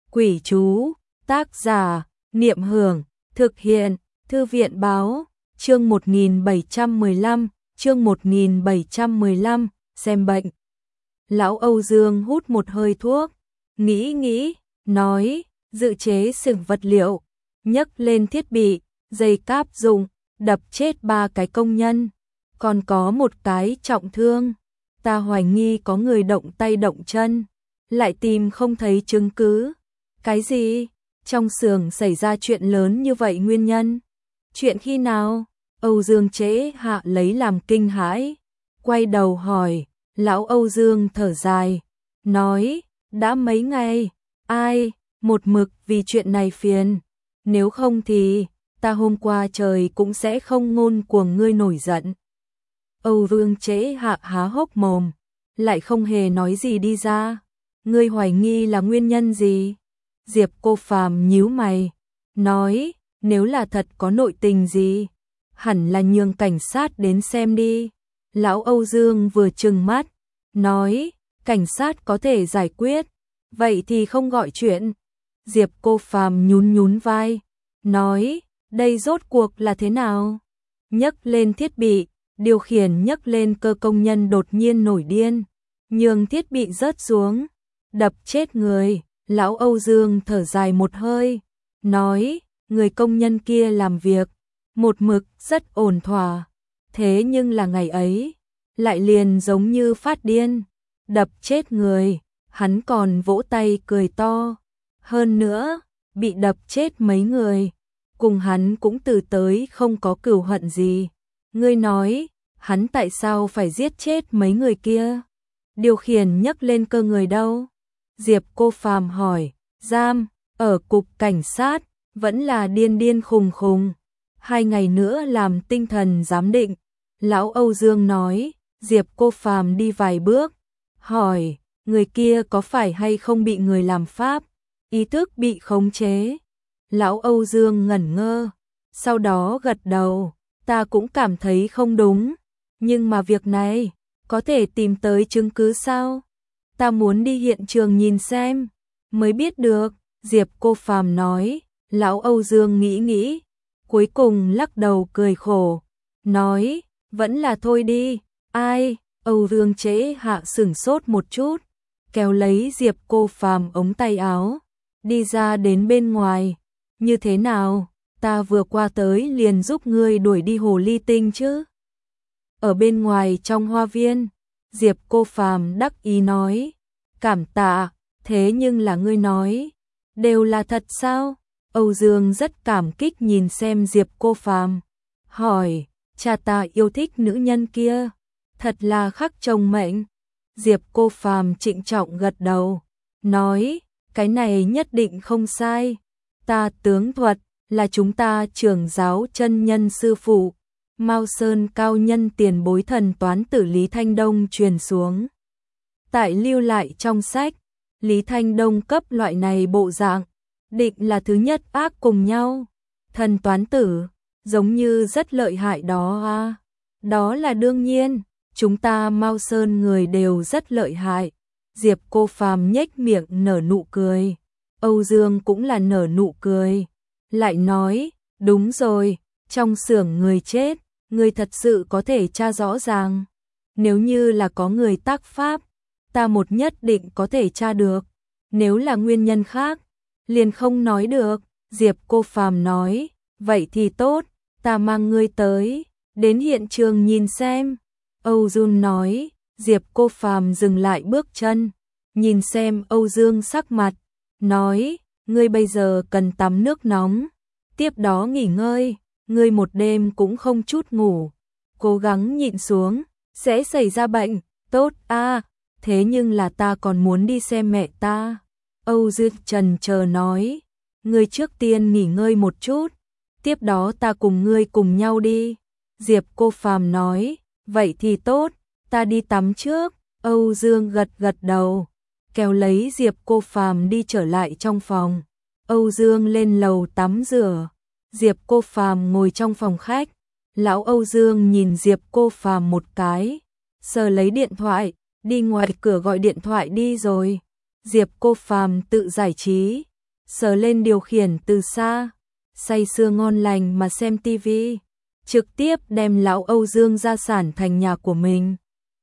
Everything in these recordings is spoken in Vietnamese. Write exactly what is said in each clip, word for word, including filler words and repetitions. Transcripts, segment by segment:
Quỷ chú, tác giả, Niệm Hưởng, thực hiện, Thư viện báo, chương một nghìn bảy trăm mười lăm, chương một nghìn bảy trăm mười lăm, xem bệnh. Lão Âu Dương hút một hơi thuốc, nghĩ nghĩ, nói, dự chế sừng vật liệu, nhấc lên thiết bị, dây cáp dùng, đập chết ba cái công nhân, còn có một cái trọng thương. Ta hoài nghi có người động tay động chân, lại tìm không thấy chứng cứ. Cái gì? Trong xưởng xảy ra chuyện lớn như vậy nguyên nhân? Chuyện khi nào? Âu Dương Chế Hạ lấy làm kinh hãi, quay đầu hỏi. Lão Âu Dương thở dài, nói, đã mấy ngày, ai, một mực vì chuyện này phiền, nếu không thì, ta hôm qua trời cũng sẽ không ngôn cuồng ngươi nổi giận. Âu Dương Chế Hạ há hốc mồm, lại không hề nói gì đi ra. Ngươi hoài nghi là nguyên nhân gì? Diệp Cô Phàm nhíu mày, nói, nếu là thật có nội tình gì, hẳn là nhường cảnh sát đến xem đi. Lão Âu Dương vừa trừng mắt, nói, cảnh sát có thể giải quyết, vậy thì không gọi chuyện. Diệp Cô Phàm nhún nhún vai, nói, đây rốt cuộc là thế nào? Nhấc lên thiết bị, điều khiển nhấc lên cơ công nhân đột nhiên nổi điên, nhường thiết bị rớt xuống, đập chết người. Lão Âu Dương thở dài một hơi, nói, người công nhân kia làm việc, một mực rất ổn thỏa, thế nhưng là ngày ấy, lại liền giống như phát điên, đập chết người, hắn còn vỗ tay cười to, hơn nữa, bị đập chết mấy người, cùng hắn cũng từ tới không có cừu hận gì. Ngươi nói, hắn tại sao phải giết chết mấy người kia? Điều khiển nhấc lên cơ người đâu? Diệp Cô Phàm hỏi, giam, ở cục cảnh sát, vẫn là điên điên khùng khùng. Hai ngày nữa làm tinh thần giám định. Lão Âu Dương nói. Diệp Cô Phàm đi vài bước, hỏi, người kia có phải hay không bị người làm pháp, ý thức bị khống chế? Lão Âu Dương ngẩn ngơ, sau đó gật đầu, ta cũng cảm thấy không đúng, nhưng mà việc này, có thể tìm tới chứng cứ sao? Ta muốn đi hiện trường nhìn xem, mới biết được. Diệp Cô Phàm nói. Lão Âu Dương nghĩ nghĩ, cuối cùng lắc đầu cười khổ, nói, vẫn là thôi đi. Ai? Âu Dương Chế Hạ sửng sốt một chút, kéo lấy Diệp Cô Phàm ống tay áo, đi ra đến bên ngoài. Như thế nào? Ta vừa qua tới liền giúp ngươi đuổi đi hồ ly tinh chứ? Ở bên ngoài trong hoa viên, Diệp Cô Phàm đắc ý nói, cảm tạ, thế nhưng là ngươi nói, đều là thật sao? Âu Dương rất cảm kích nhìn xem Diệp Cô Phàm, hỏi, cha ta yêu thích nữ nhân kia, thật là khắc chồng mệnh. Diệp Cô Phàm trịnh trọng gật đầu, nói, cái này nhất định không sai, ta tướng thuật, là chúng ta trưởng giáo chân nhân sư phụ, Mao Sơn cao nhân tiền bối thần toán tử Lý Thanh Đông truyền xuống. Tại lưu lại trong sách, Lý Thanh Đông cấp loại này bộ dạng, định là thứ nhất ác cùng nhau. Thần toán tử, giống như rất lợi hại đó à. Đó là đương nhiên, chúng ta Mao Sơn người đều rất lợi hại. Diệp Cô Phàm nhếch miệng nở nụ cười. Âu Dương cũng là nở nụ cười. Lại nói, đúng rồi, trong xưởng người chết, người thật sự có thể tra rõ ràng. Nếu như là có người tác pháp, ta một nhất định có thể tra được. Nếu là nguyên nhân khác, liền không nói được. Diệp Cô Phàm nói, vậy thì tốt, ta mang ngươi tới, đến hiện trường nhìn xem. Âu Dương nói. Diệp Cô Phàm dừng lại bước chân, nhìn xem Âu Dương sắc mặt, nói, ngươi bây giờ cần tắm nước nóng, tiếp đó nghỉ ngơi, ngươi một đêm cũng không chút ngủ, cố gắng nhịn xuống, sẽ xảy ra bệnh. Tốt a, thế nhưng là ta còn muốn đi xem mẹ ta. Âu Dương trần chờ nói, ngươi trước tiên nghỉ ngơi một chút, tiếp đó ta cùng ngươi cùng nhau đi. Diệp Cô Phàm nói, vậy thì tốt, ta đi tắm trước. Âu Dương gật gật đầu, kéo lấy Diệp Cô Phàm đi trở lại trong phòng. Âu Dương lên lầu tắm rửa, Diệp Cô Phàm ngồi trong phòng khách. Lão Âu Dương nhìn Diệp Cô Phàm một cái, sờ lấy điện thoại, đi ngoài cửa gọi điện thoại đi rồi. Diệp Cô Phàm tự giải trí, sờ lên điều khiển từ xa, say sưa ngon lành mà xem tivi, trực tiếp đem lão Âu Dương gia sản thành nhà của mình.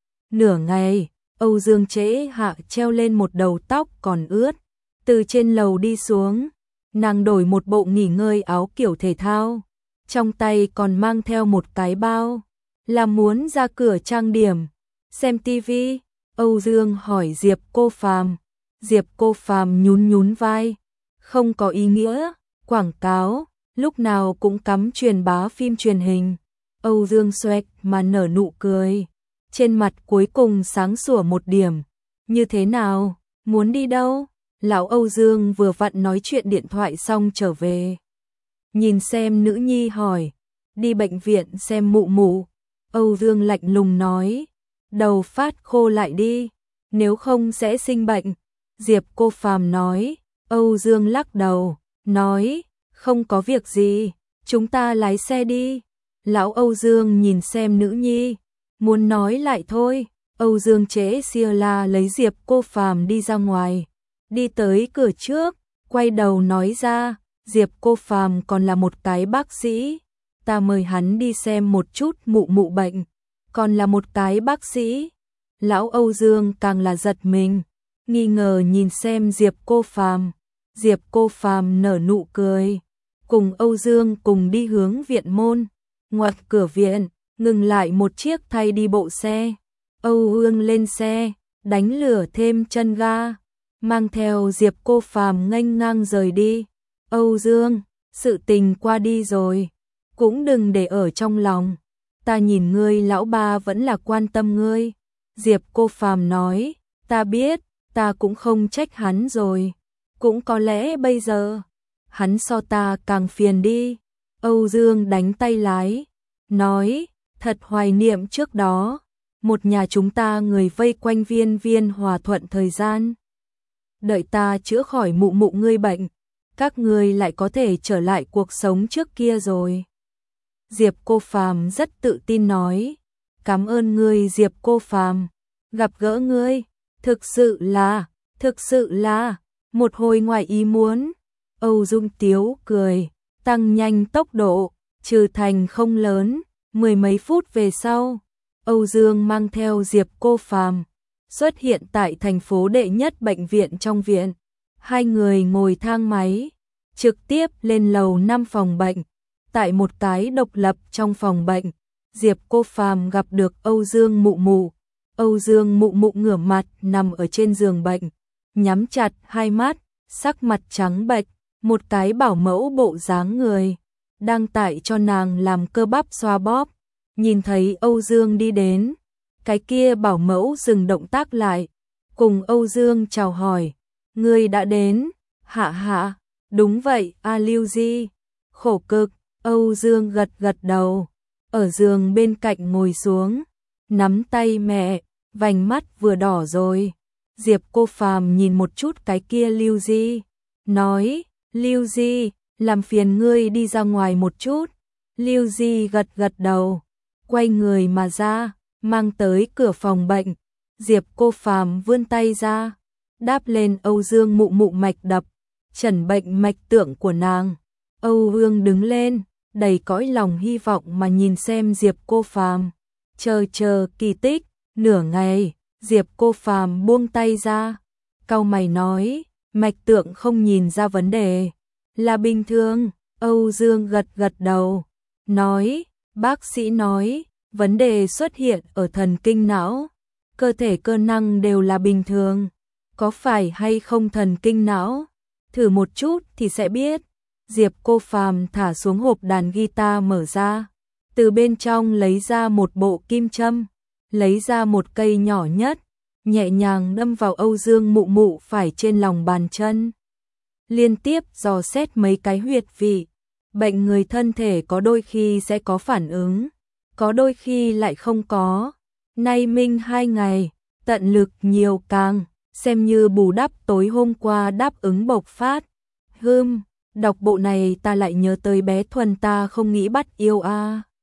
Nửa ngày, Âu Dương Trễ Hạ treo lên một đầu tóc còn ướt, từ trên lầu đi xuống, nàng đổi một bộ nghỉ ngơi áo kiểu thể thao, trong tay còn mang theo một cái bao, là muốn ra cửa trang điểm, xem tivi. Âu Dương hỏi Diệp Cô Phàm, Diệp Cô Phàm nhún nhún vai, không có ý nghĩa, quảng cáo, lúc nào cũng cắm truyền bá phim truyền hình. Âu Dương xoẹt mà nở nụ cười, trên mặt cuối cùng sáng sủa một điểm. Như thế nào, muốn đi đâu? Lão Âu Dương vừa vặn nói chuyện điện thoại xong trở về. Nhìn xem nữ nhi hỏi, đi bệnh viện xem mụ mụ. Âu Dương lạnh lùng nói, đầu phát khô lại đi, nếu không sẽ sinh bệnh. Diệp Cô Phàm nói. Âu Dương lắc đầu, nói, không có việc gì, chúng ta lái xe đi. Lão Âu Dương nhìn xem nữ nhi, muốn nói lại thôi. Âu Dương Chế Xia La lấy Diệp Cô Phàm đi ra ngoài, đi tới cửa trước, quay đầu nói ra, Diệp Cô Phàm còn là một cái bác sĩ, ta mời hắn đi xem một chút mụ mụ bệnh, còn là một cái bác sĩ. Lão Âu Dương càng là giật mình, nghi ngờ nhìn xem Diệp Cô Phàm. Diệp Cô Phàm nở nụ cười, cùng Âu Dương cùng đi hướng viện môn. Ngoặt cửa viện, ngừng lại một chiếc thay đi bộ xe. Âu Dương lên xe, đánh lửa thêm chân ga, mang theo Diệp Cô Phàm nghênh ngang rời đi. Âu Dương, sự tình qua đi rồi, cũng đừng để ở trong lòng. Ta nhìn ngươi lão ba vẫn là quan tâm ngươi. Diệp Cô Phàm nói, ta biết, ta cũng không trách hắn rồi. Cũng có lẽ bây giờ, hắn so ta càng phiền đi. Âu Dương đánh tay lái, nói, thật hoài niệm trước đó, một nhà chúng ta người vây quanh viên viên hòa thuận thời gian. Đợi ta chữa khỏi mụ mụ ngươi bệnh, các ngươi lại có thể trở lại cuộc sống trước kia rồi. Diệp Cô Phàm rất tự tin nói, cảm ơn ngươi Diệp Cô Phàm, gặp gỡ ngươi, thực sự là, thực sự là, một hồi ngoài ý muốn. Âu Dương Tiếu cười, tăng nhanh tốc độ, trừ thành không lớn, mười mấy phút về sau, Âu Dương mang theo Diệp Cô Phàm xuất hiện tại thành phố đệ nhất bệnh viện trong viện. Hai người ngồi thang máy, trực tiếp lên lầu năm phòng bệnh. Tại một cái độc lập trong phòng bệnh, Diệp Cô Phàm gặp được Âu Dương mụ mụ. Âu Dương mụ mụ ngửa mặt nằm ở trên giường bệnh, nhắm chặt hai mắt, sắc mặt trắng bệch, một cái bảo mẫu bộ dáng người, đang tại cho nàng làm cơ bắp xoa bóp. Nhìn thấy Âu Dương đi đến, cái kia bảo mẫu dừng động tác lại, cùng Âu Dương chào hỏi, ngươi đã đến, hạ hạ, đúng vậy, A Lưu Di, khổ cực. Âu Dương gật gật đầu, ở giường bên cạnh ngồi xuống, nắm tay mẹ, vành mắt vừa đỏ rồi. Diệp Cô Phàm nhìn một chút cái kia Lưu Di, nói, Lưu Di, làm phiền ngươi đi ra ngoài một chút. Lưu Di gật gật đầu, quay người mà ra, mang tới cửa phòng bệnh. Diệp Cô Phàm vươn tay ra, đáp lên Âu Dương mụ mụ mạch đập, chẩn bệnh mạch tượng của nàng. Âu Dương đứng lên, đầy cõi lòng hy vọng mà nhìn xem Diệp Cô Phàm, chờ chờ kỳ tích. Nửa ngày, Diệp Cô Phàm buông tay ra, cau mày nói, mạch tượng không nhìn ra vấn đề, là bình thường. Âu Dương gật gật đầu, nói, bác sĩ nói, vấn đề xuất hiện ở thần kinh não, cơ thể cơ năng đều là bình thường, có phải hay không thần kinh não? Thử một chút thì sẽ biết. Diệp Cô Phàm thả xuống hộp đàn guitar mở ra, từ bên trong lấy ra một bộ kim châm, lấy ra một cây nhỏ nhất, nhẹ nhàng đâm vào Âu Dương mụ mụ phải trên lòng bàn chân. Liên tiếp dò xét mấy cái huyệt vị, bệnh người thân thể có đôi khi sẽ có phản ứng, có đôi khi lại không có. Nay minh hai ngày, tận lực nhiều càng, xem như bù đắp tối hôm qua đáp ứng bộc phát. Hừm, đọc bộ này ta lại nhớ tới bé Thuần ta không nghĩ bắt yêu a. À.